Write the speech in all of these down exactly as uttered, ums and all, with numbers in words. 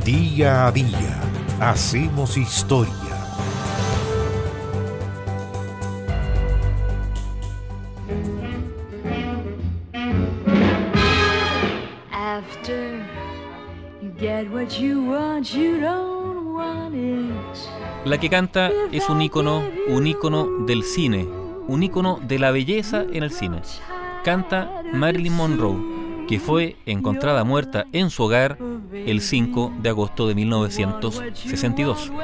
Día a día hacemos historia. After you get what you want, you don't want it. La que canta es un ícono, un ícono del cine, un ícono de la belleza en el cine. Canta Marilyn Monroe, que fue encontrada muerta en su hogar el cinco de agosto de mil novecientos sesenta y dos.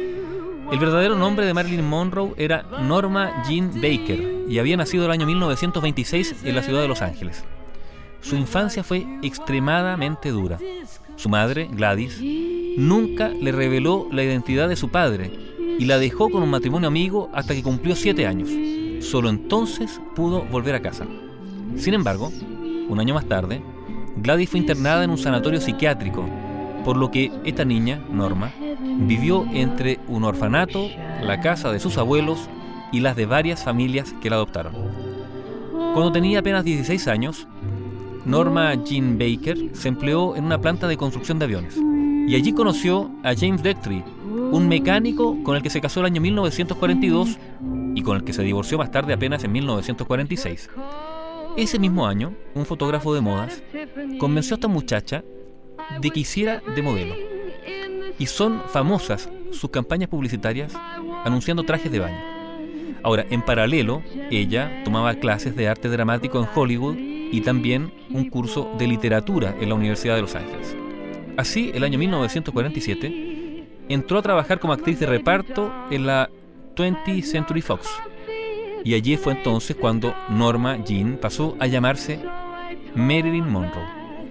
El verdadero nombre de Marilyn Monroe era Norma Jean Baker y había nacido el año mil novecientos veintiséis en la ciudad de Los Ángeles. Su infancia fue extremadamente dura. Su madre, Gladys, nunca le reveló la identidad de su padre y la dejó con un matrimonio amigo hasta que cumplió siete años. Solo entonces pudo volver a casa. Sin embargo, un año más tarde, Gladys fue internada en un sanatorio psiquiátrico, por lo que esta niña, Norma, vivió entre un orfanato, la casa de sus abuelos y las de varias familias que la adoptaron. Cuando tenía apenas dieciséis años, Norma Jean Baker se empleó en una planta de construcción de aviones y allí conoció a James Degtree, un mecánico con el que se casó el año mil novecientos cuarenta y dos y con el que se divorció más tarde apenas en mil novecientos cuarenta y seis. Ese mismo año, un fotógrafo de modas convenció a esta muchacha de que hiciera de modelo. Y son famosas sus campañas publicitarias anunciando trajes de baño. Ahora, en paralelo, ella tomaba clases de arte dramático en Hollywood y también un curso de literatura en la Universidad de Los Ángeles. Así, el año mil novecientos cuarenta y siete, entró a trabajar como actriz de reparto en la twentieth Century Fox. Y allí fue entonces cuando Norma Jean pasó a llamarse Marilyn Monroe.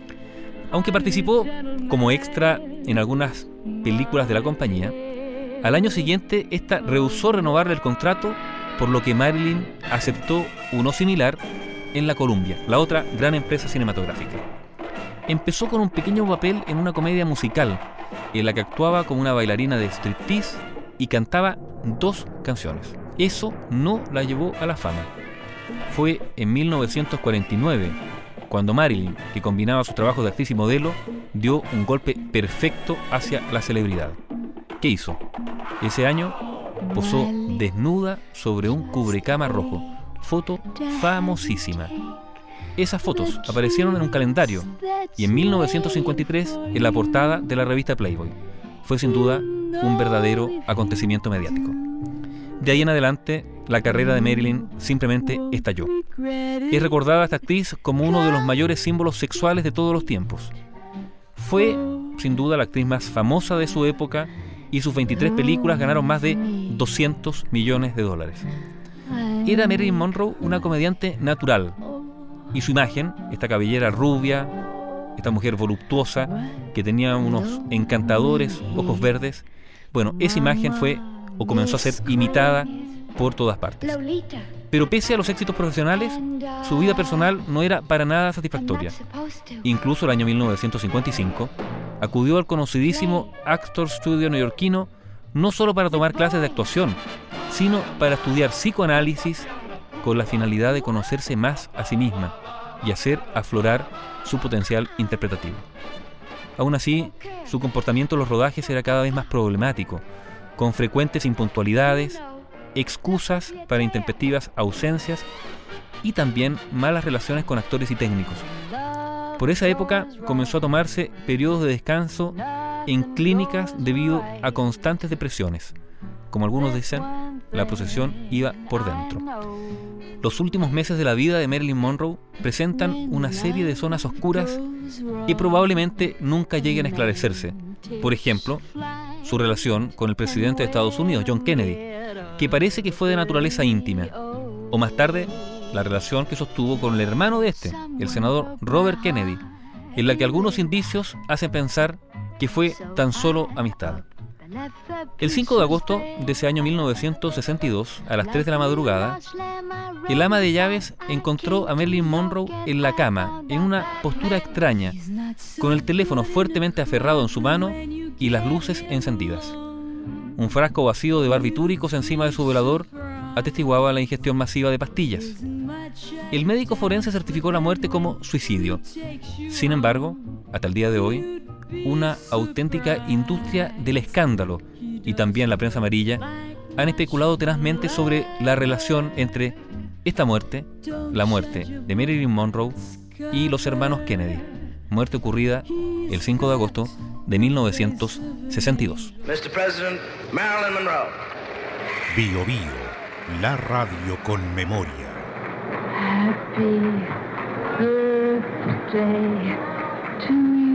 Aunque participó como extra en algunas películas de la compañía, al año siguiente esta rehusó renovarle el contrato, por lo que Marilyn aceptó uno similar en la Columbia, la otra gran empresa cinematográfica. Empezó con un pequeño papel en una comedia musical, en la que actuaba como una bailarina de striptease y cantaba dos canciones. Eso no la llevó a la fama. Fue en mil novecientos cuarenta y nueve cuando Marilyn, que combinaba sus trabajos de actriz y modelo, dio un golpe perfecto hacia la celebridad. ¿Qué hizo? Ese año posó desnuda sobre un cubrecama rojo. Foto famosísima. Esas fotos aparecieron en un calendario y en mil novecientos cincuenta y tres en la portada de la revista Playboy. Fue sin duda un verdadero acontecimiento mediático. De ahí en adelante, la carrera de Marilyn simplemente estalló. Es recordada esta actriz como uno de los mayores símbolos sexuales de todos los tiempos. Fue, sin duda, la actriz más famosa de su época y sus veintitrés películas ganaron más de doscientos millones de dólares. Era Marilyn Monroe una comediante natural y su imagen, esta cabellera rubia, esta mujer voluptuosa que tenía unos encantadores ojos verdes, bueno, esa imagen fue o comenzó a ser imitada por todas partes. Pero pese a los éxitos profesionales, su vida personal no era para nada satisfactoria. Incluso el año mil novecientos cincuenta y cinco acudió al conocidísimo Actors Studio neoyorquino no solo para tomar clases de actuación, sino para estudiar psicoanálisis con la finalidad de conocerse más a sí misma y hacer aflorar su potencial interpretativo. Aún así, su comportamiento en los rodajes era cada vez más problemático, con frecuentes impuntualidades, excusas para intempestivas ausencias y también malas relaciones con actores y técnicos. Por esa época comenzó a tomarse periodos de descanso en clínicas debido a constantes depresiones. Como algunos dicen, la procesión iba por dentro. Los últimos meses de la vida de Marilyn Monroe presentan una serie de zonas oscuras que probablemente nunca lleguen a esclarecerse. Por ejemplo, su relación con el presidente de Estados Unidos, John Kennedy, que parece que fue de naturaleza íntima. O más tarde, la relación que sostuvo con el hermano de este, el senador Robert Kennedy, en la que algunos indicios hacen pensar que fue tan solo amistad. El cinco de agosto de ese año mil novecientos sesenta y dos, a las tres de la madrugada, el ama de llaves encontró a Marilyn Monroe en la cama, en una postura extraña, con el teléfono fuertemente aferrado en su mano y las luces encendidas. Un frasco vacío de barbitúricos encima de su velador atestiguaba la ingestión masiva de pastillas. El médico forense certificó la muerte como suicidio. Sin embargo, hasta el día de hoy, una auténtica industria del escándalo, y también la prensa amarilla han especulado tenazmente sobre la relación entre esta muerte, la muerte de Marilyn Monroe y los hermanos Kennedy, muerte ocurrida el cinco de agosto de mil novecientos sesenta y dos. mister President, Marilyn Monroe. Bio Bio, la radio con memoria. Happy birthday to you.